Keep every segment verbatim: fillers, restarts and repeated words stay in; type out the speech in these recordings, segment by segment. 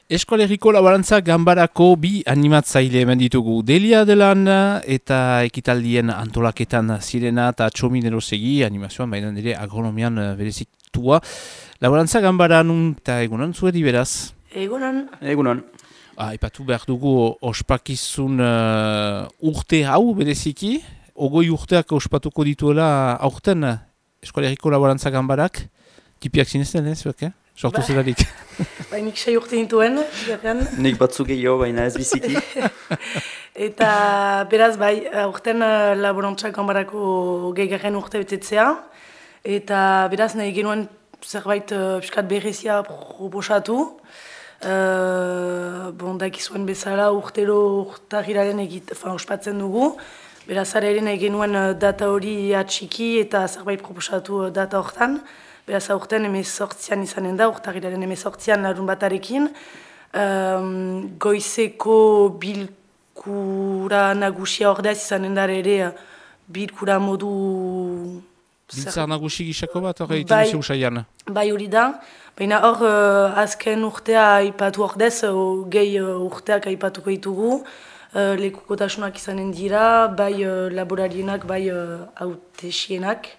Eskolegiko Laborantza Ganbarako bi animatzaile hemen ditugu. Delia Delan eta ekitaldien antolaketan zirena eta Txomin Erosegi animazioan, baina nire agronomian berezitua. Laborantza Ganbara nun eta egunon zuedi beraz? Egunon. Egunon. Ah, ipatu behar dugu ospakizun uh, urte hau bereziki. Ogoi urteak ospatuko dituela aurten Eskolegiko Laborantza Ganbarak. Tipiak zinezten, ez? Eh? Sortu zelarik. Ba, nik sei urte nituen, gerran. Nik batzu gehiago, baina ez biziki. Eta beraz, bai, urten Laborantza Ganbarako gehiagaren urte betetzea. Eta beraz, nahi genuen zerbait piskat berezia proposatu. Uh, bon, dakizuen bezala urtero urtagiraren egit, enfin, ospatzen dugu. Beraz, ara ere nahi genuen data hori atxiki eta zerbait proposatu data hortan. Beraz, aurten emezortzian izanen da, urtagiraren emezortzian larun batarekin. Um, goizeko bilkura nagusia ordez izanen da ere bilkura modu... Biltzar nagusi gisako bat, hori egiten duzu usaian? Bai hori da, baina hor uh, azken urtea aipatu ordez, uh, gehi uh, urteak aipatuko ditugu. Uh, lekukotasunak izanen dira, bai uh, laborarienak, bai uh, hautesienak.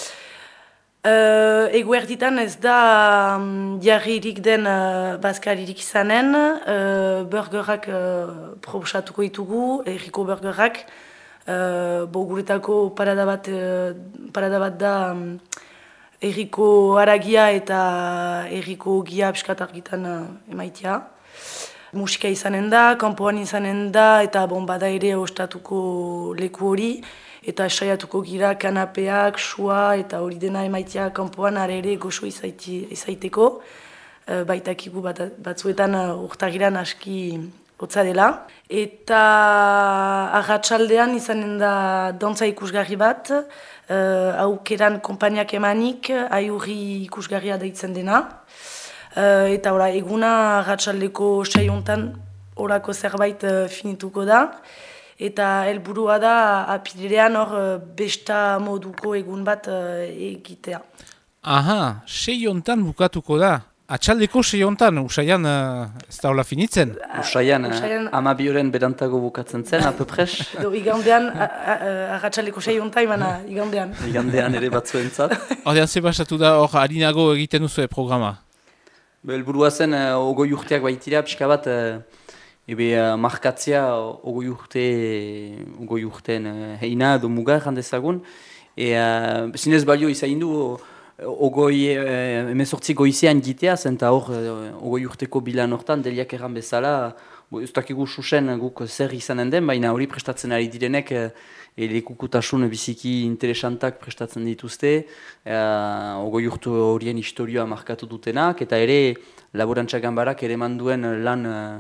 Uh, Eguerditan ez da um, jarririk den uh, bazkaririk izanen, uh, burgerak uh, proposatuko ditugu, erriko burgerak. Uh, bo guretako parada bat, uh, parada bat da um, erriko haragia eta erriko gia piskat argitan uh, emaitia. Musika izanen da, kanpoan izanen da eta bon, bada ere ostatuko leku hori. Eta saiatuko gira kanapeak, sua eta hori dena emaitia kanpoan are ere goxo izaiti, izaiteko. E, baitakigu bat, batzuetan urtagiran aski hotza dela. Eta arratsaldean izanen da dantza ikusgarri bat, e, aukeran konpainiak emanik, aiurri ikusgarria deitzen dena. E, eta ora, eguna arratsaldeko sei hontan orako zerbait finituko da. Eta helburua da apirilean hor besta moduko egun bat egitea. Aha, sei hontan bukatuko da. Atxaldeko sei hontan, usaian uh, ez da hola finitzen? Usaian, uh, ama bioren berantago bukatzen zen, apepres? Do, igandean, arratxaldeko sei hontan, baina igandean. Igandean ere batzuentzat. Hordean zebasatu da hor harinago egiten duzu programa? Helburua zen, uh, ogoi urteak baitira, pixka bat, uh, Ebe, uh, markatzea ogoi urte, ogoi urten uh, heina edo muga erran dezagun. E, uh, zinez balio izain du, ogoi uh, emezortzi goizean gitea, zenta hor uh, ogoi urteko bilan hortan, deliak erran bezala, ez dakigu susen guk zer izanen den, baina hori prestatzen ari direnek, uh, lekukutasun biziki interesantak prestatzen dituzte, uh, ogoi urte horien historioa markatu dutenak, eta ere Laborantza Ganbarak ere manduen lan... Uh,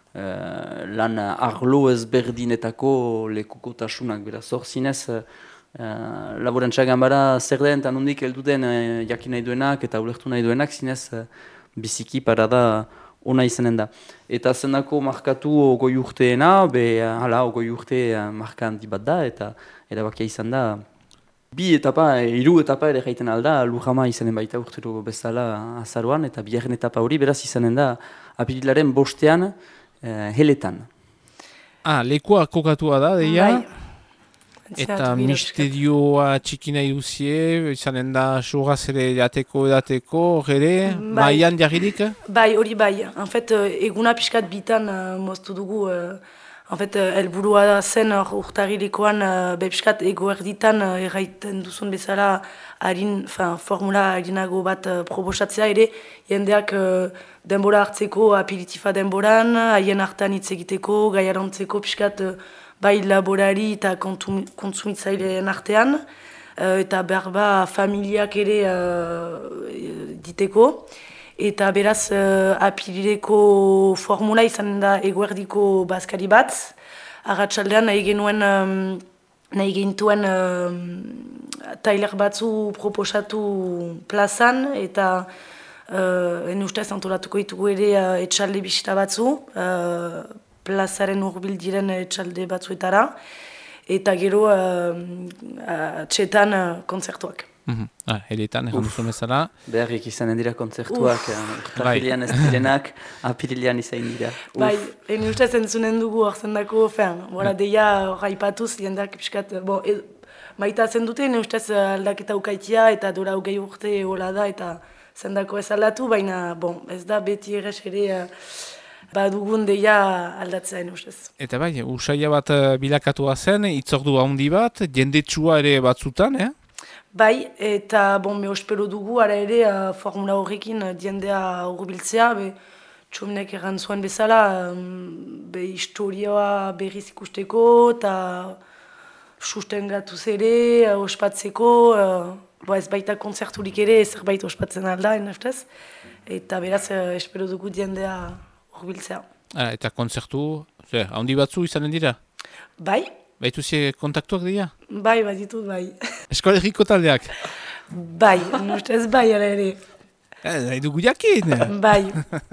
Uh, lan arlo ezberdinetako lekukotasunak, beraz hor zinez uh, Laborantza Ganbara zer den eta nondik heldu den uh, jakin nahi duenak eta ulertu nahi duenak zinez uh, biziki parada ona izanen da. Eta zenako markatu ogoi urteena, be uh, hala ogoi urte uh, marka handi bat da eta erabakia izan da. Bi etapa, hiru etapa ere jaiten alda, Lujama izanen baita urtero bezala azaroan eta bigarren etapa hori beraz izanen da apirilaren bostean Uh, heletan. Ah, lekua kokatua da, deia? Bai. Eta misterioa txiki nahi duzie, izanen da sugaz ere jateko edateko, ere, bai. Maian jarridik? Bai, hori bai. En fait, eguna pixkat bitan uh, moztu dugu. Uh, en fait, helburua zen uh, urtarilekoan uh, pixkat egoerditan uh, erraiten duzun bezala harin, formula harinago bat uh, proposatzea ere, jendeak uh, denbora hartzeko aperitifa denboran, haien hartan hitz egiteko, gaiarantzeko pixkat uh, bai laborari eta kontsumitzaileen artean, uh, eta berba familiak ere uh, diteko. Eta beraz, uh, apirileko formula izan da eguerdiko bazkari bat. Arratsaldean nahi genuen, um, nahi gintuen um, tailer batzu proposatu plazan, eta uh, en ustez antolatuko ditugu ere uh, etxalde bisita batzu, uh, plazaren hurbil diren etxalde batzuetara, eta gero uh, uh, txetan uh, kontzertuak. Mm-hmm. Ah, Heletan, egon duzu bezala. Beharrik izanen dira kontzertuak, urtarrilean ez direnak, apirilean izain dira. Uf. Bai, eni ustez entzunen dugu orzendako, fean, bora deia raipatuz, jendeak piskat, bo, ed, maita zen dute, eni ustez aldaketa ukaitia, eta dora hogei urte hola da, eta zendako ez aldatu, baina, bon, ez da beti errez ere, badugun deia aldatzea, eni ustez. Eta bai, usaila bat bilakatua zen, itzordu handi bat, jendetsua ere batzutan, eh? Bai, eta bon, me ospero dugu, ara ere, uh, formula horrekin uh, diendea urbiltzea, be, txominek erran zuen bezala, um, be, historioa berriz ikusteko, eta sustengatu zere, uh, ospatzeko, uh, bo ez baita konzerturik ere, zerbait ospatzen alda, enestez, eta beraz, uh, espero dugu diendea urbiltzea. Ah, eta konzertu, ze, handi batzu izanen dira? Bai. Baitu zie kontaktuak dira? Bai, bat ditut, bai. Eskolegiko taldeak? Bai, nustez bai, ala ere. Eh, nahi dugu jakin. Bai.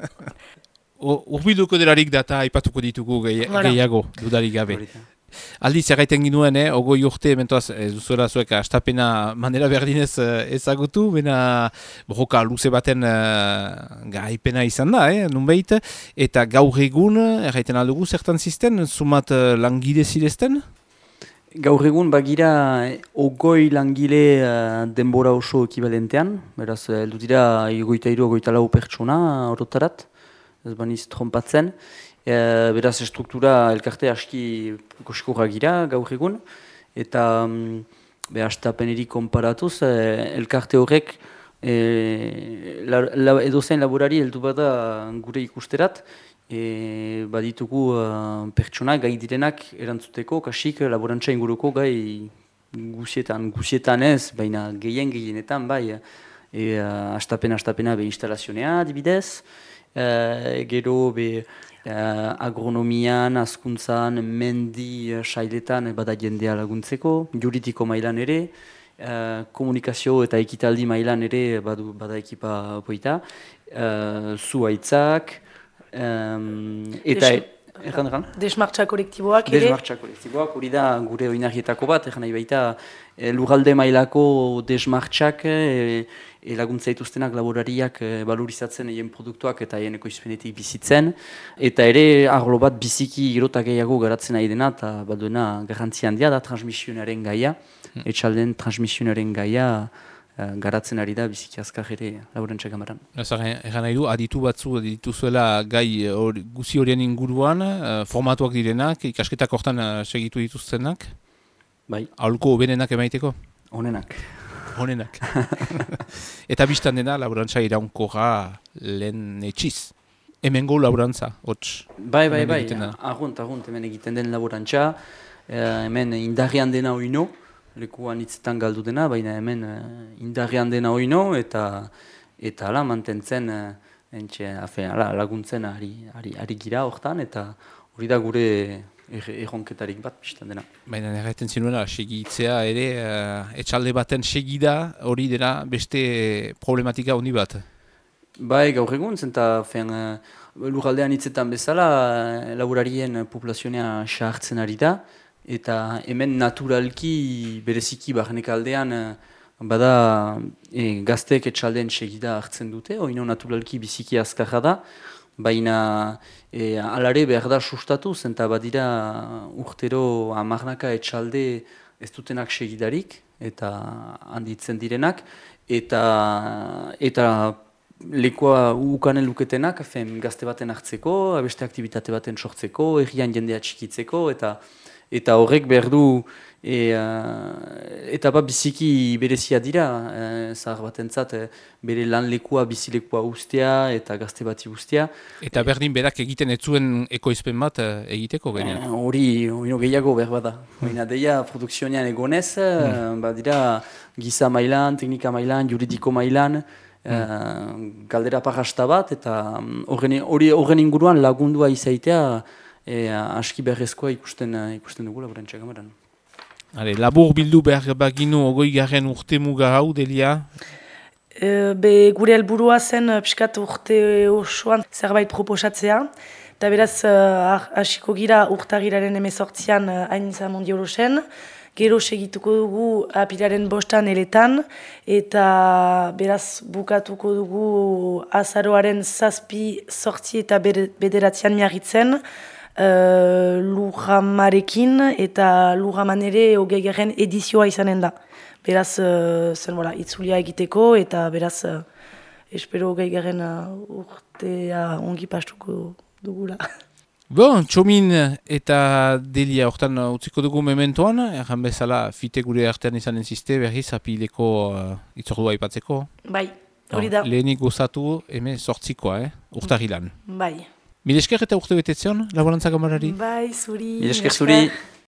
Urbilduko delarik data aipatuko ditugu gehi, gehiago, dudarik gabe. Aldiz, erraiten ginuen, eh, ogoi urte, mentoaz, ez duzuela zuek astapena manera berdinez ezagutu, bena borroka luze baten uh, gaipena izan da, eh, nunbait, eta gaur egun, erraiten aldugu, zertan zisten, sumat uh, langide zirezten? Gaur egun bagira ogoi langile uh, denbora oso ekibalentean, beraz, heldu dira egoita iru, egoita lau pertsona orotarat, ez baniz trompatzen. E, beraz, struktura elkarte aski koskorra gira gaur egun, eta be, astapeneri konparatuz, e, elkarte horrek e, la, la, edozein laborari heldu bada gure ikusterat, e, baditugu uh, pertsonak, gai direnak erantzuteko, kasik laborantza inguruko gai guzietan, guzietan ez, baina gehien gehienetan, bai, e, astapen astapena be instalazionea adibidez, e, gero be Uh, agronomian, askuntzan, mendi uh, sailetan bada jendea laguntzeko, juridiko mailan ere, uh, komunikazio eta ekitaldi mailan ere badu, bada ekipa poita, uh, zuaitzak, um, eta... Erran, erran? Desmartxa kolektiboak ere? Desmartxa kolektiboak, hori da gure oinarrietako bat, erran nahi baita e, lurralde mailako desmartxak e, e, laguntza dituztenak laborariak e, valorizatzen egin produktuak eta egin ekoizpenetik bizitzen. Eta ere arlo bat biziki girota gehiago garatzen nahi dena eta baduena garrantzia handia da transmisionaren gaia, hmm. etxalden transmisionaren gaia, garatzen ari da biziki azkar ere laborantza kamaran. Egan nahi du, aditu batzu dituzuela gai or, guzi horien inguruan, uh, formatuak direnak, ikasketak hortan uh, segitu dituztenak? Bai. Aholko obenenak emaiteko? Honenak. Honenak. Eta biztan dena laborantza iraunkorra lehen etxiz. Hemengo laborantza, hots. Bai, bai, bai, argunt, argunt, hemen egiten den laborantza, eh, hemen indarrian dena oino, lekuan hitzetan galdu dena, baina hemen uh, indarrian dena oino, eta eta ala mantentzen uh, entxe, afe, ala, laguntzen ari, ari, ari gira hortan, eta hori da gure erronketarik bat biztan dena. Baina erraiten zinuela, segitzea ere, uh, etxalde baten segida hori dela beste problematika honi bat? Bai, gaur egun, zenta uh, lurraldean hitzetan bezala, uh, laborarien populazionea sahartzen ari da, eta hemen naturalki bereziki barnek aldean bada e, gazteek etxaldean segida hartzen dute, oino naturalki biziki azkarra da, baina e, alare behar da sustatu, zenta badira urtero amarnaka etxalde ez dutenak segidarik, eta handitzen direnak, eta eta lekua ukanen luketenak fen, gazte baten hartzeko, beste aktivitate baten sortzeko, herrian jendea txikitzeko, eta Eta horrek behar du, e, uh, eta bat biziki berezia dira, e, zahar batentzat, e, bere lan lekua, bizilekua ustea eta gazte bati ustea. Eta berdin berak egiten ez zuen ekoizpen bat egiteko gainean? Hori, e, gehiago behar bada. Hina deia produkzionean egonez, hmm. badira giza mailan, teknika mailan, juridiko mailan, hmm. e, galdera parrasta bat, eta horren inguruan lagundua izaitea, E, aski beharrezkoa ikusten, ikusten dugu laborantza kamaran. Hale, labur bildu behar baginu ogoi garen urte muga hau, Delia? E, be, gure helburua zen piskat urte osoan zerbait proposatzea. Eta beraz, hasiko gira urtagiraren emezortzian hain zamondi horosen. Gero segituko dugu apilaren bostan eletan, eta beraz bukatuko dugu azaroaren zazpi, sortzi eta bederatzean miarritzen, uh, Lujamarekin, eta Lujaman ere hogei garen edizioa izanen da. Beraz, uh, zen, voilà, itzulia egiteko, eta beraz, uh, espero hogei garen uh, urtea ongi pastuko dugula. Bon, Txomin eta Delia hortan utziko dugu mementoan, erran bezala fite gure artean izanen ziste, berriz apileko uh, itzordua aipatzeko. Bai, hori da. Lehenik gozatu, hemen sortzikoa, eh? Urtarrilan. Bai. Mil esker eta urte betetzeon, laborantza kamarari? Bai, zuri. Mil esker zuri.